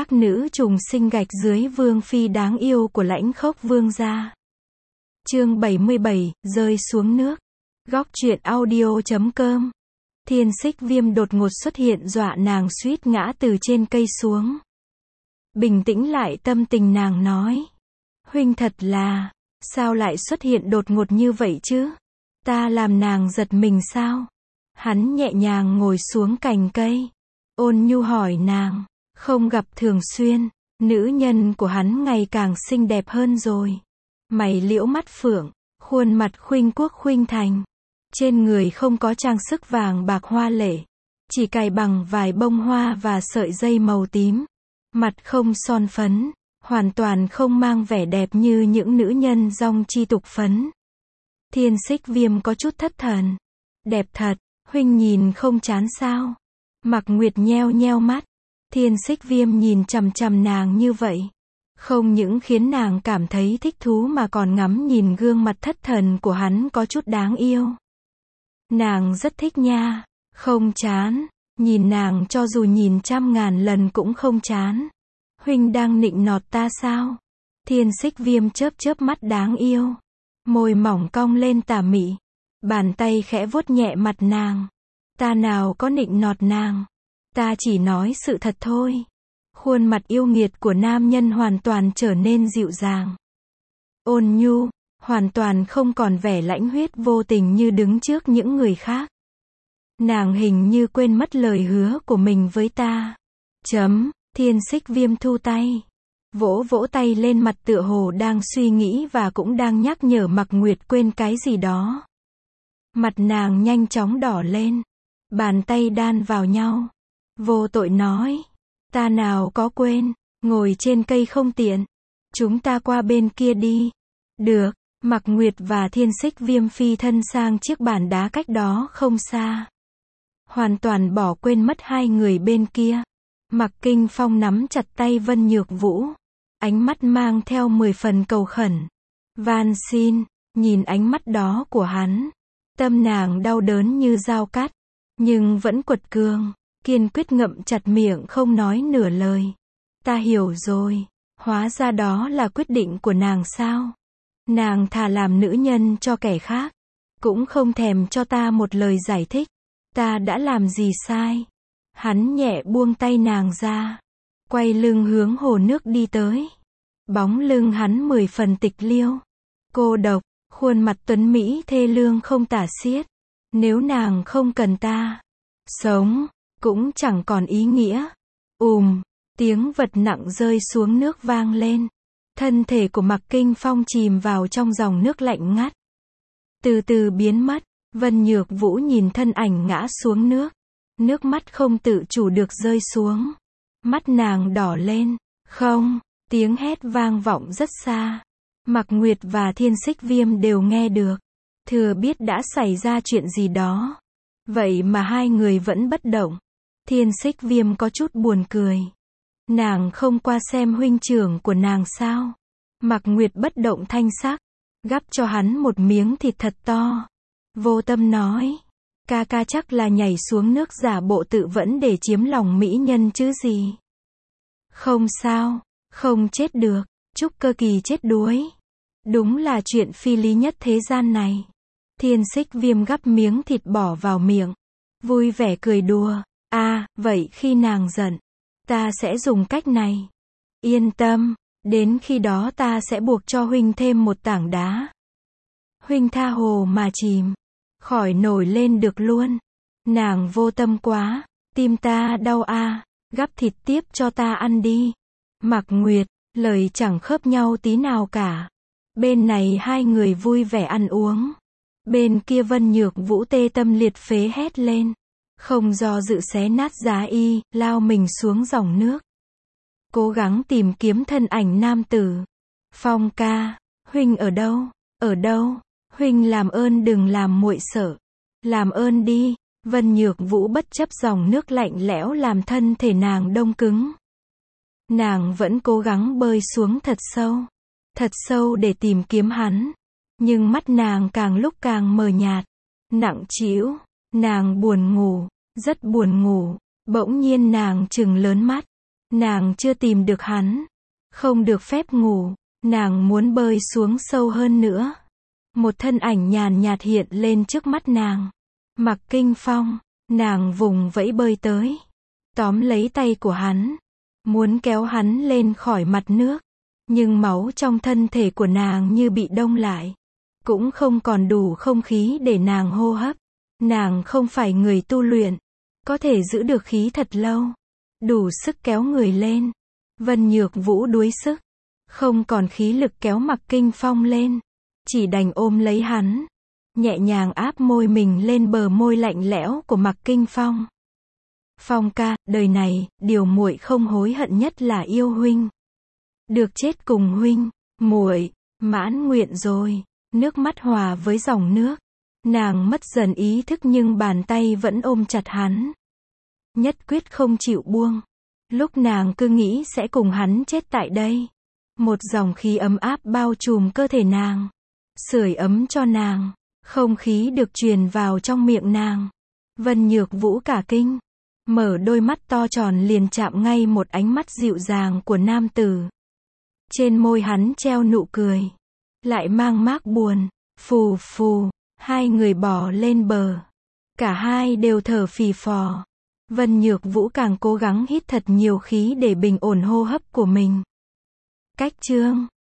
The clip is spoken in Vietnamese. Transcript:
Các nữ trùng sinh gạch dưới vương phi đáng yêu của Lãnh Khốc Vương gia. Chương 77, rơi xuống nước. Góc truyện audio.com. Thiên Xích Viêm đột ngột xuất hiện dọa nàng suýt ngã từ trên cây xuống. Bình tĩnh lại tâm tình nàng nói. Huynh thật là, sao lại xuất hiện đột ngột như vậy chứ? Ta làm nàng giật mình sao? Hắn nhẹ nhàng ngồi xuống cành cây. Ôn nhu hỏi nàng. Không gặp thường xuyên, nữ nhân của hắn ngày càng xinh đẹp hơn rồi. Mày liễu mắt phượng, khuôn mặt khuynh quốc khuynh thành. Trên người không có trang sức vàng bạc hoa lệ, chỉ cài bằng vài bông hoa và sợi dây màu tím. Mặt không son phấn, hoàn toàn không mang vẻ đẹp như những nữ nhân dong chi tục phấn. Thiên Xích Viêm có chút thất thần. Đẹp thật, huynh nhìn không chán sao? Mặc Nguyệt nheo nheo mắt. Thiên Xích Viêm nhìn chằm chằm nàng như vậy, không những khiến nàng cảm thấy thích thú mà còn ngắm nhìn gương mặt thất thần của hắn có chút đáng yêu. Nàng rất thích nha, không chán, nhìn nàng cho dù nhìn 100.000 lần cũng không chán. Huynh đang nịnh nọt ta sao? Thiên Xích Viêm chớp chớp mắt đáng yêu, môi mỏng cong lên tà mị, bàn tay khẽ vuốt nhẹ mặt nàng. Ta nào có nịnh nọt nàng, ta chỉ nói sự thật thôi. Khuôn mặt yêu nghiệt của nam nhân hoàn toàn trở nên dịu dàng, ôn nhu, hoàn toàn không còn vẻ lãnh huyết vô tình như đứng trước những người khác. Nàng hình như quên mất lời hứa của mình với ta. Thiên Xích Viêm thu tay, vỗ vỗ tay lên mặt tựa hồ đang suy nghĩ và cũng đang nhắc nhở Mặc Nguyệt quên cái gì đó. Mặt nàng nhanh chóng đỏ lên, bàn tay đan vào nhau. Vô tội nói, ta nào có quên, ngồi trên cây không tiện, chúng ta qua bên kia đi. Được, Mặc Nguyệt và Thiên Xích Viêm phi thân sang chiếc bàn đá cách đó không xa. Hoàn toàn bỏ quên mất hai người bên kia. Mặc Kinh Phong nắm chặt tay Vân Nhược Vũ, ánh mắt mang theo 10 phần cầu khẩn. Van xin, nhìn ánh mắt đó của hắn, tâm nàng đau đớn như dao cắt, nhưng vẫn quật cường, kiên quyết ngậm chặt miệng không nói nửa lời. Ta hiểu rồi, hóa ra đó là quyết định của nàng sao? Nàng thà làm nữ nhân cho kẻ khác, cũng không thèm cho ta một lời giải thích. Ta đã làm gì sai? Hắn nhẹ buông tay nàng ra, quay lưng hướng hồ nước đi tới. Bóng lưng hắn 10 phần tịch liêu, cô độc, khuôn mặt tuấn mỹ thê lương không tả xiết. Nếu nàng không cần ta sống, cũng chẳng còn ý nghĩa. Tiếng vật nặng rơi xuống nước vang lên. Thân thể của Mặc Kinh Phong chìm vào trong dòng nước lạnh ngắt, từ từ biến mất. Vân Nhược Vũ nhìn thân ảnh ngã xuống nước, nước mắt không tự chủ được rơi xuống. Mắt nàng đỏ lên. Không, tiếng hét vang vọng rất xa. Mặc Nguyệt và Thiên Xích Viêm đều nghe được, thừa biết đã xảy ra chuyện gì đó. Vậy mà hai người vẫn bất động. Thiên Xích Viêm có chút buồn cười. Nàng không qua xem huynh trưởng của nàng sao? Mặc Nguyệt bất động thanh sắc, gắp cho hắn một miếng thịt thật to. Vô tâm nói, ca ca chắc là nhảy xuống nước giả bộ tự vẫn để chiếm lòng mỹ nhân chứ gì. Không sao, không chết được, Trúc Cơ Kỳ chết đuối. Đúng là chuyện phi lý nhất thế gian này. Thiên Xích Viêm gắp miếng thịt bỏ vào miệng, vui vẻ cười đùa. Vậy khi nàng giận, ta sẽ dùng cách này. Yên tâm, đến khi đó ta sẽ buộc cho huynh thêm một tảng đá. Huynh tha hồ mà chìm, khỏi nổi lên được luôn. Nàng vô tâm quá, tim ta đau gắp thịt tiếp cho ta ăn đi. Mặc Nguyệt, lời chẳng khớp nhau tí nào cả. Bên này hai người vui vẻ ăn uống, bên kia Vân Nhược Vũ tê tâm liệt phế hét lên, không do dự xé nát giá y, lao mình xuống dòng nước, cố gắng tìm kiếm thân ảnh nam tử. Phong ca, huynh ở đâu? Ở đâu? Huynh làm ơn đừng làm muội sợ. Làm ơn đi. Vân Nhược Vũ bất chấp dòng nước lạnh lẽo làm thân thể nàng đông cứng. Nàng vẫn cố gắng bơi xuống thật sâu để tìm kiếm hắn. Nhưng mắt nàng càng lúc càng mờ nhạt, nặng trĩu. Nàng buồn ngủ, rất buồn ngủ. Bỗng nhiên nàng trừng lớn mắt. Nàng chưa tìm được hắn. Không được phép ngủ. Nàng muốn bơi xuống sâu hơn nữa. Một thân ảnh nhàn nhạt hiện lên trước mắt nàng. Mạc Kinh Phong. Nàng vùng vẫy bơi tới. Tóm lấy tay của hắn. Muốn kéo hắn lên khỏi mặt nước. Nhưng máu trong thân thể của nàng như bị đông lại. Cũng không còn đủ không khí để nàng hô hấp. Nàng không phải người tu luyện. Có thể giữ được khí thật lâu. Đủ sức kéo người lên. Vân Nhược Vũ đuối sức. Không còn khí lực kéo Mạc Kinh Phong lên. Chỉ đành ôm lấy hắn. Nhẹ nhàng áp môi mình lên bờ môi lạnh lẽo của Mạc Kinh Phong. Phong ca, đời này, điều muội không hối hận nhất là yêu huynh. Được chết cùng huynh, muội mãn nguyện rồi. Nước mắt hòa với dòng nước. Nàng mất dần ý thức nhưng bàn tay vẫn ôm chặt hắn. Nhất quyết không chịu buông. Lúc nàng cứ nghĩ sẽ cùng hắn chết tại đây. Một dòng khí ấm áp bao trùm cơ thể nàng. Sưởi ấm cho nàng. Không khí được truyền vào trong miệng nàng. Vân Nhược Vũ cả kinh. Mở đôi mắt to tròn liền chạm ngay một ánh mắt dịu dàng của nam tử. Trên môi hắn treo nụ cười. Lại mang mác buồn. Phù phù. Hai người bò lên bờ. Cả hai đều thở phì phò. Vân Nhược Vũ càng cố gắng hít thật nhiều khí để bình ổn hô hấp của mình. Cách chương